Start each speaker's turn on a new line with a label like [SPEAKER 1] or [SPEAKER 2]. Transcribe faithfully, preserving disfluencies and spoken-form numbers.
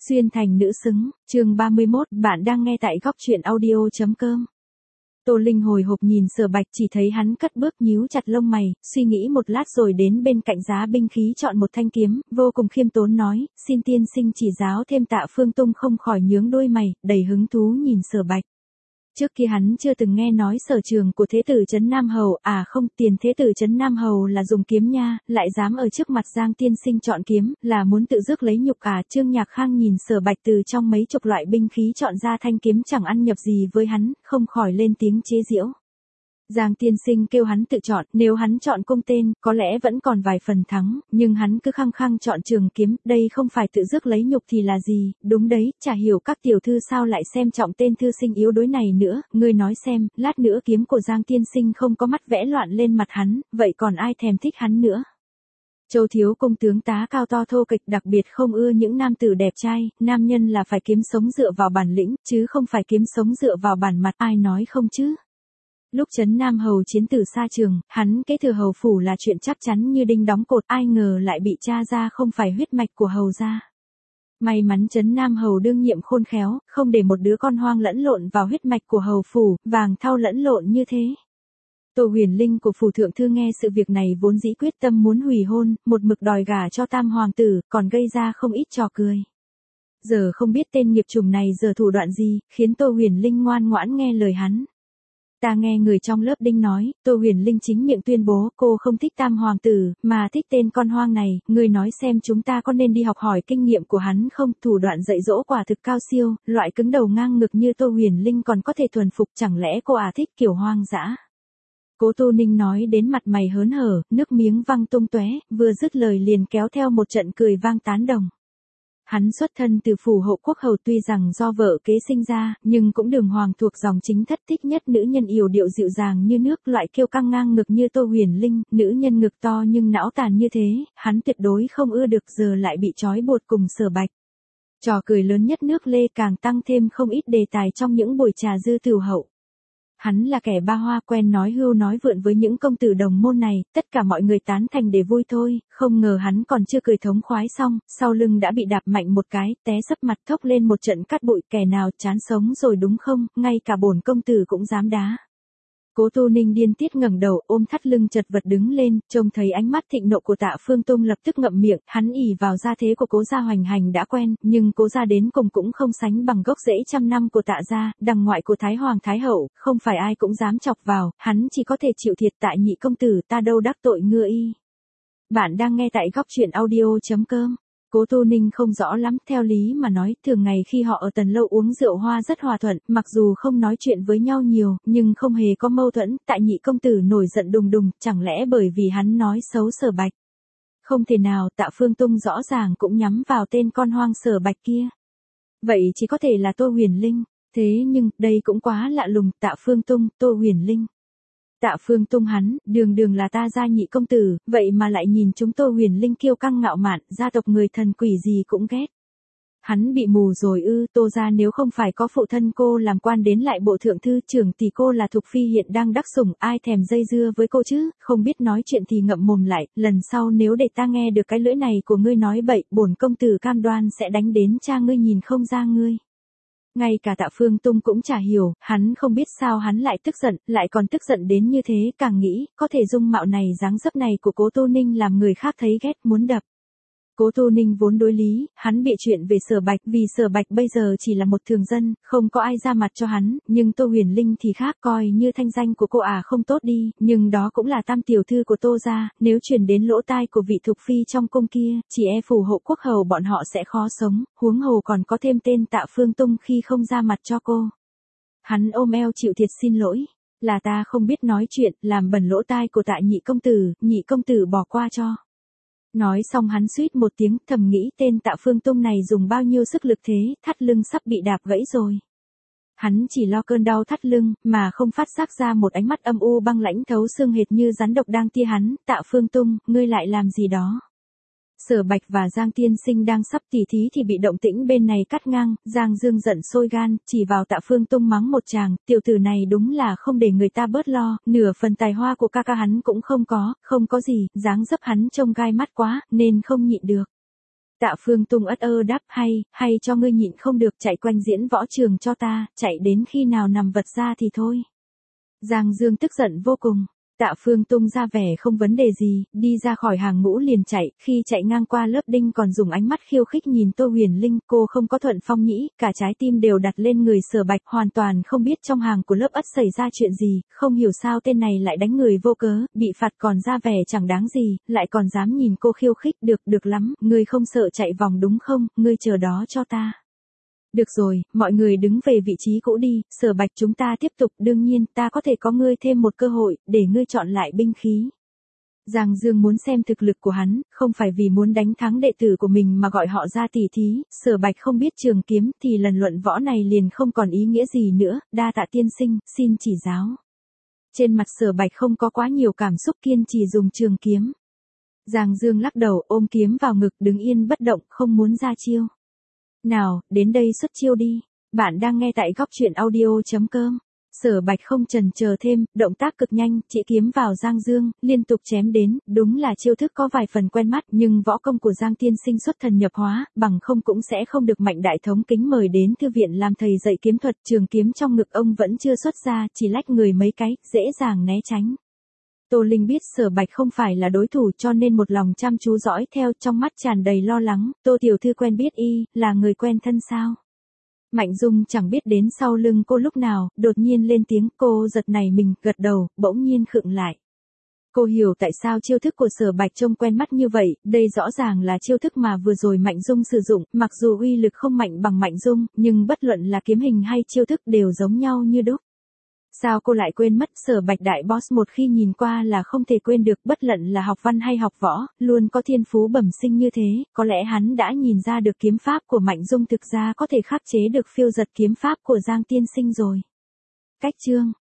[SPEAKER 1] Xuyên thành nữ xứng, chương ba mươi mốt, bạn đang nghe tại góc truyện audio chấm com. Tô Linh hồi hộp nhìn Sở Bạch, chỉ thấy hắn cất bước nhíu chặt lông mày, suy nghĩ một lát rồi đến bên cạnh giá binh khí chọn một thanh kiếm, vô cùng khiêm tốn nói, xin tiên sinh chỉ giáo thêm. Tạ Phương Tung không khỏi nhướng đôi mày, đầy hứng thú nhìn Sở Bạch. Trước kia hắn chưa từng nghe nói sở trường của thế tử Trấn Nam Hầu, à không, tiền thế tử Trấn Nam Hầu là dùng kiếm nha, lại dám ở trước mặt Giang tiên sinh chọn kiếm, là muốn tự rước lấy nhục à. Trương Nhạc Khang nhìn Sở Bạch từ trong mấy chục loại binh khí chọn ra thanh kiếm chẳng ăn nhập gì với hắn, không khỏi lên tiếng chế giễu. Giang tiên sinh kêu hắn tự chọn, nếu hắn chọn cung tên, có lẽ vẫn còn vài phần thắng, nhưng hắn cứ khăng khăng chọn trường kiếm, đây không phải tự rước lấy nhục thì là gì, đúng đấy, chả hiểu các tiểu thư sao lại xem trọng tên thư sinh yếu đuối này nữa, ngươi nói xem, lát nữa kiếm của Giang tiên sinh không có mắt vẽ loạn lên mặt hắn, vậy còn ai thèm thích hắn nữa. Châu thiếu công tướng tá cao to thô kịch đặc biệt không ưa những nam tử đẹp trai, nam nhân là phải kiếm sống dựa vào bản lĩnh, chứ không phải kiếm sống dựa vào bản mặt, ai nói không chứ. Lúc Trấn Nam Hầu chiến tử xa trường, hắn kế thừa hầu phủ là chuyện chắc chắn như đinh đóng cột, ai ngờ lại bị tra ra không phải huyết mạch của hầu gia. May mắn Trấn Nam Hầu đương nhiệm khôn khéo, không để một đứa con hoang lẫn lộn vào huyết mạch của hầu phủ, vàng thau lẫn lộn như thế. Tô Huyền Linh của phủ thượng thư nghe sự việc này vốn dĩ quyết tâm muốn hủy hôn, một mực đòi gả cho tam hoàng tử, còn gây ra không ít trò cười. Giờ không biết tên nghiệp chủng này giờ thủ đoạn gì, khiến Tô Huyền Linh ngoan ngoãn nghe lời hắn. Ta nghe người trong lớp đinh nói, Tô Huyền Linh chính miệng tuyên bố cô không thích tam hoàng tử, mà thích tên con hoang này, ngươi nói xem chúng ta có nên đi học hỏi kinh nghiệm của hắn không, thủ đoạn dạy dỗ quả thực cao siêu, loại cứng đầu ngang ngực như Tô Huyền Linh còn có thể thuần phục, chẳng lẽ cô à thích kiểu hoang dã. Cố Tô Ninh nói đến mặt mày hớn hở, nước miếng văng tung tóe, vừa dứt lời liền kéo theo một trận cười vang tán đồng. Hắn xuất thân từ phủ hộ quốc hầu, tuy rằng do vợ kế sinh ra, nhưng cũng đường hoàng thuộc dòng chính thất, thích nhất nữ nhân yểu điệu dịu dàng như nước, loại kiêu căng ngang ngực như Tô Huyền Linh, nữ nhân ngực to nhưng não tàn như thế, hắn tuyệt đối không ưa được, giờ lại bị trói buộc cùng Sở Bạch. Trò cười lớn nhất nước lê càng tăng thêm không ít đề tài trong những buổi trà dư tửu hậu. Hắn là kẻ ba hoa, quen nói hưu nói vượn với những công tử đồng môn này, tất cả mọi người tán thành để vui thôi, không ngờ hắn còn chưa cười thống khoái xong, sau lưng đã bị đạp mạnh một cái, té sấp mặt thốc lên một trận cát bụi, kẻ nào chán sống rồi đúng không, ngay cả bổn công tử cũng dám đá. Cố Tô Ninh điên tiết ngẩng đầu, ôm thắt lưng chật vật đứng lên, trông thấy ánh mắt thịnh nộ của Tạ Phương Tung lập tức ngậm miệng, hắn ỷ vào gia thế của Cố gia hoành hành đã quen, nhưng Cố gia đến cùng cũng không sánh bằng gốc rễ trăm năm của Tạ gia, đằng ngoại của Thái Hoàng Thái Hậu, không phải ai cũng dám chọc vào, hắn chỉ có thể chịu thiệt. Tại nhị công tử, ta đâu đắc tội ngưa y. Bạn đang nghe tại góc truyện audio chấm com. Cố Tô Ninh không rõ lắm, theo lý mà nói, thường ngày khi họ ở Tần Lâu uống rượu hoa rất hòa thuận, mặc dù không nói chuyện với nhau nhiều, nhưng không hề có mâu thuẫn. Tại nhị công tử nổi giận đùng đùng, chẳng lẽ bởi vì hắn nói xấu Sở Bạch? Không thể nào, Tạ Phương Tung rõ ràng cũng nhắm vào tên con hoang Sở Bạch kia. Vậy chỉ có thể là Tô Huyền Linh, thế nhưng, đây cũng quá lạ lùng, Tạ Phương Tung, Tô Huyền Linh. Tạ Phương Tung hắn, đường đường là ta gia nhị công tử, vậy mà lại nhìn chúng Tô Huyền Linh kiêu căng ngạo mạn, gia tộc người thần quỷ gì cũng ghét. Hắn bị mù rồi ư? Tô gia nếu không phải có phụ thân cô làm quan đến lại bộ thượng thư trưởng thì cô là Thục Phi hiện đang đắc sủng, ai thèm dây dưa với cô chứ, không biết nói chuyện thì ngậm mồm lại, lần sau nếu để ta nghe được cái lưỡi này của ngươi nói bậy, bổn công tử cam đoan sẽ đánh đến cha ngươi nhìn không ra ngươi. Ngay cả Tạ Phương Tung cũng chả hiểu, hắn không biết sao hắn lại tức giận, lại còn tức giận đến như thế, càng nghĩ, có thể dung mạo này dáng dấp này của Cố Tô Ninh làm người khác thấy ghét muốn đập. Cố Tô Ninh vốn đối lý, hắn bịa chuyện về Sở Bạch, vì Sở Bạch bây giờ chỉ là một thường dân, không có ai ra mặt cho hắn, nhưng Tô Huyền Linh thì khác, coi như thanh danh của cô à không tốt đi, nhưng đó cũng là tam tiểu thư của Tô gia, nếu truyền đến lỗ tai của vị Thục Phi trong cung kia, chỉ e phủ hộ quốc hầu bọn họ sẽ khó sống, huống hồ còn có thêm tên Tạ Phương Tung khi không ra mặt cho cô. Hắn ôm eo chịu thiệt xin lỗi, là ta không biết nói chuyện, làm bẩn lỗ tai của Tạ nhị công tử, nhị công tử bỏ qua cho. Nói xong hắn suýt một tiếng, thầm nghĩ tên Tạ Phương Tung này dùng bao nhiêu sức lực thế, thắt lưng sắp bị đạp gãy rồi. Hắn chỉ lo cơn đau thắt lưng, mà không phát giác ra một ánh mắt âm u băng lãnh thấu xương hệt như rắn độc đang tia hắn. Tạ Phương Tung, ngươi lại làm gì đó? Sở Bạch và Giang tiên sinh đang sắp tỉ thí thì bị động tĩnh bên này cắt ngang, Giang Dương giận sôi gan, chỉ vào Tạ Phương Tung mắng một tràng, tiểu tử này đúng là không để người ta bớt lo, nửa phần tài hoa của ca ca hắn cũng không có, không có gì, dáng dấp hắn trông gai mắt quá, nên không nhịn được. Tạ Phương Tung ất ơ đáp hay, hay cho ngươi nhịn không được chạy quanh diễn võ trường cho ta, chạy đến khi nào nằm vật ra thì thôi. Giang Dương tức giận vô cùng. Tạ Phương Tung ra vẻ không vấn đề gì, đi ra khỏi hàng ngũ liền chạy, khi chạy ngang qua lớp đinh còn dùng ánh mắt khiêu khích nhìn Tô Huyền Linh, cô không có thuận phong nhĩ, cả trái tim đều đặt lên người Sở Bạch, hoàn toàn không biết trong hàng của lớp ất xảy ra chuyện gì, không hiểu sao tên này lại đánh người vô cớ, bị phạt còn ra vẻ chẳng đáng gì, lại còn dám nhìn cô khiêu khích, được được lắm, ngươi không sợ chạy vòng đúng không, ngươi chờ đó cho ta. Được rồi, mọi người đứng về vị trí cũ đi, Sở Bạch chúng ta tiếp tục, đương nhiên ta có thể có ngươi thêm một cơ hội, để ngươi chọn lại binh khí. Giang Dương muốn xem thực lực của hắn, không phải vì muốn đánh thắng đệ tử của mình mà gọi họ ra tỉ thí, Sở Bạch không biết trường kiếm thì lần luận võ này liền không còn ý nghĩa gì nữa, đa tạ tiên sinh, xin chỉ giáo. Trên mặt Sở Bạch không có quá nhiều cảm xúc kiên trì dùng trường kiếm. Giang Dương lắc đầu ôm kiếm vào ngực đứng yên bất động không muốn ra chiêu. Nào, đến đây xuất chiêu đi. Bạn đang nghe tại góc truyện audio chấm com. Sở Bạch không chần chờ thêm, động tác cực nhanh, chỉ kiếm vào Giang Dương, liên tục chém đến, đúng là chiêu thức có vài phần quen mắt, nhưng võ công của Giang tiên sinh xuất thần nhập hóa, bằng không cũng sẽ không được Mạnh đại thống kính mời đến thư viện làm thầy dạy kiếm thuật, trường kiếm trong ngực ông vẫn chưa xuất ra, chỉ lách người mấy cái, dễ dàng né tránh. Tô Linh biết Sở Bạch không phải là đối thủ cho nên một lòng chăm chú dõi theo, trong mắt tràn đầy lo lắng, Tô tiểu thư quen biết y, là người quen thân sao? Mạnh Dung chẳng biết đến sau lưng cô lúc nào, đột nhiên lên tiếng, cô giật nảy mình, gật đầu, bỗng nhiên khựng lại. Cô hiểu tại sao chiêu thức của Sở Bạch trông quen mắt như vậy, đây rõ ràng là chiêu thức mà vừa rồi Mạnh Dung sử dụng, mặc dù uy lực không mạnh bằng Mạnh Dung, nhưng bất luận là kiếm hình hay chiêu thức đều giống nhau như đúc. Sao cô lại quên mất, Sở Bạch đại boss một khi nhìn qua là không thể quên được, bất luận là học văn hay học võ, luôn có thiên phú bẩm sinh như thế, có lẽ hắn đã nhìn ra được kiếm pháp của Mạnh Dung thực ra có thể khắc chế được phiêu giật kiếm pháp của Giang tiên sinh rồi. Cách chương